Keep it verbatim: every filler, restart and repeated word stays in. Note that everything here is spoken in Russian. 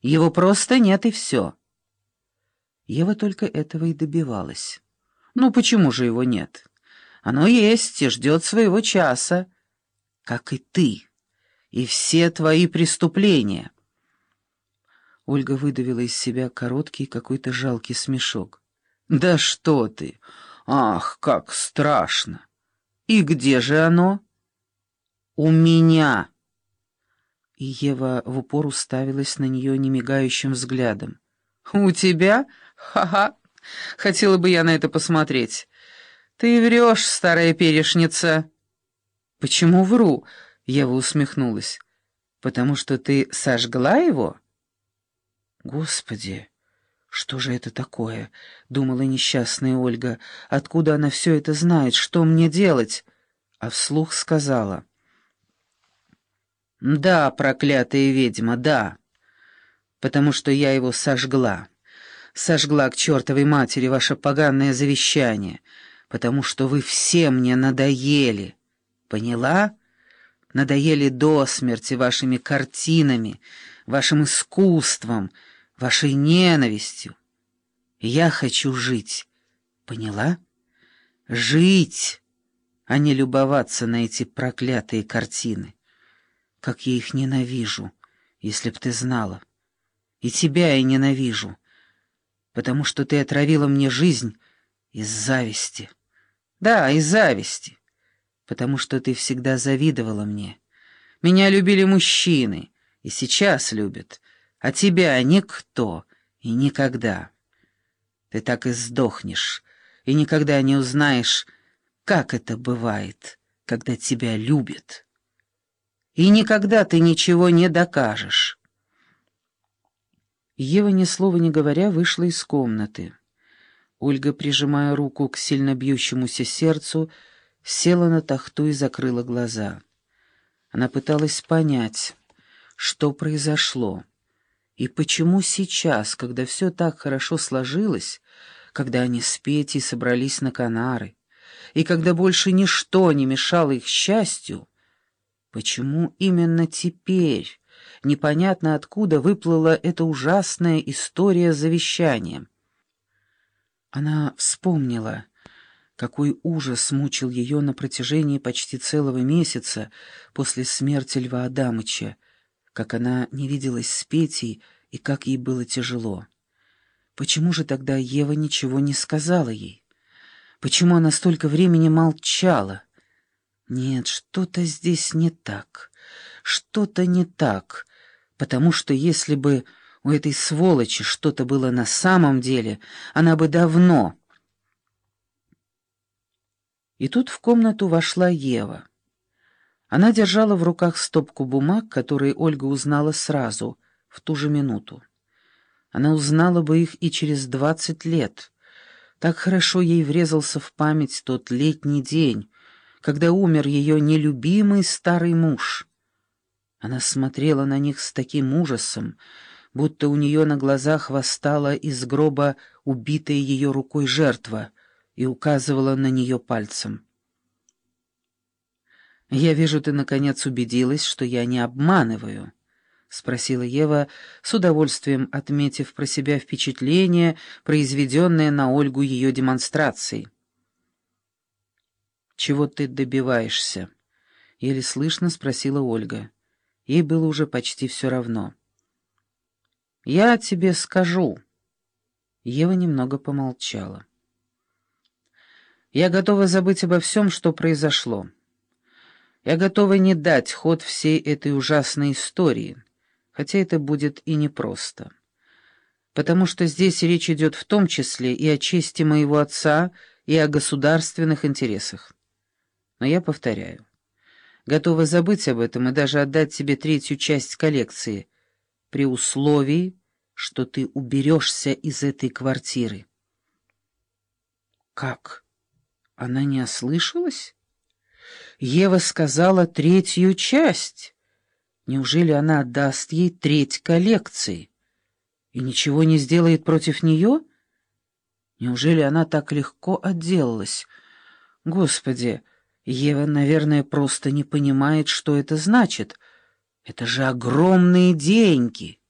Его просто нет, и все. Ева только этого и добивалась. Ну, почему же его нет? Оно есть и ждет своего часа, как и ты, и все твои преступления. Ольга выдавила из себя короткий какой-то жалкий смешок. «Да что ты! Ах, как страшно! И где же оно?» «У меня!» И Ева в упор уставилась на нее немигающим взглядом. «У тебя? Ха-ха! Хотела бы я на это посмотреть. Ты врешь, старая перешница!» «Почему вру?» — Ева усмехнулась. «Потому что ты сожгла его?» «Господи, что же это такое?» — думала несчастная Ольга. «Откуда она все это знает? Что мне делать?» А вслух сказала: «Да, проклятая ведьма, да, потому что я его сожгла. Сожгла к чертовой матери ваше поганое завещание, потому что вы все мне надоели. Поняла? Надоели до смерти вашими картинами, вашим искусством, вашей ненавистью. Я хочу жить. Поняла? Жить, а не любоваться на эти проклятые картины. Как я их ненавижу, если б ты знала. И тебя я ненавижу, потому что ты отравила мне жизнь из зависти. Да, из зависти, потому что ты всегда завидовала мне. Меня любили мужчины, и сейчас любят, а тебя никто и никогда. Ты так и сдохнешь, и никогда не узнаешь, как это бывает, когда тебя любят. И никогда ты ничего не докажешь». Ева, ни слова не говоря, вышла из комнаты. Ольга, прижимая руку к сильно бьющемуся сердцу, села на тахту и закрыла глаза. Она пыталась понять, что произошло, и почему сейчас, когда все так хорошо сложилось, когда они с Петей собрались на Канары, и когда больше ничто не мешало их счастью, почему именно теперь, непонятно откуда, выплыла эта ужасная история с завещанием? Она вспомнила, какой ужас мучил ее на протяжении почти целого месяца после смерти Льва Адамыча, как она не виделась с Петей и как ей было тяжело. Почему же тогда Ева ничего не сказала ей? Почему она столько времени молчала? Нет, что-то здесь не так, что-то не так, потому что если бы у этой сволочи что-то было на самом деле, она бы давно... И тут в комнату вошла Ева. Она держала в руках стопку бумаг, которые Ольга узнала сразу, в ту же минуту. Она узнала бы их и через двадцать лет. Так хорошо ей врезался в память тот летний день, когда умер ее нелюбимый старый муж. Она смотрела на них с таким ужасом, будто у нее на глазах восстала из гроба убитая ее рукой жертва и указывала на нее пальцем. «Я вижу, ты, наконец, убедилась, что я не обманываю», — спросила Ева, с удовольствием отметив про себя впечатление, произведенное на Ольгу ее демонстрацией. «Чего ты добиваешься?» — еле слышно спросила Ольга. Ей было уже почти все равно. «Я тебе скажу». Ева немного помолчала. «Я готова забыть обо всем, что произошло. Я готова не дать ход всей этой ужасной истории, хотя это будет и непросто. Потому что здесь речь идет в том числе и о чести моего отца, и о государственных интересах. Но я повторяю, готова забыть об этом и даже отдать тебе третью часть коллекции, при условии, что ты уберешься из этой квартиры». «Как? Она не ослышалась?» Ева сказала третью часть. Неужели она отдаст ей треть коллекции и ничего не сделает против нее? Неужели она так легко отделалась? Господи, Ева, наверное, просто не понимает, что это значит. Это же огромные деньги.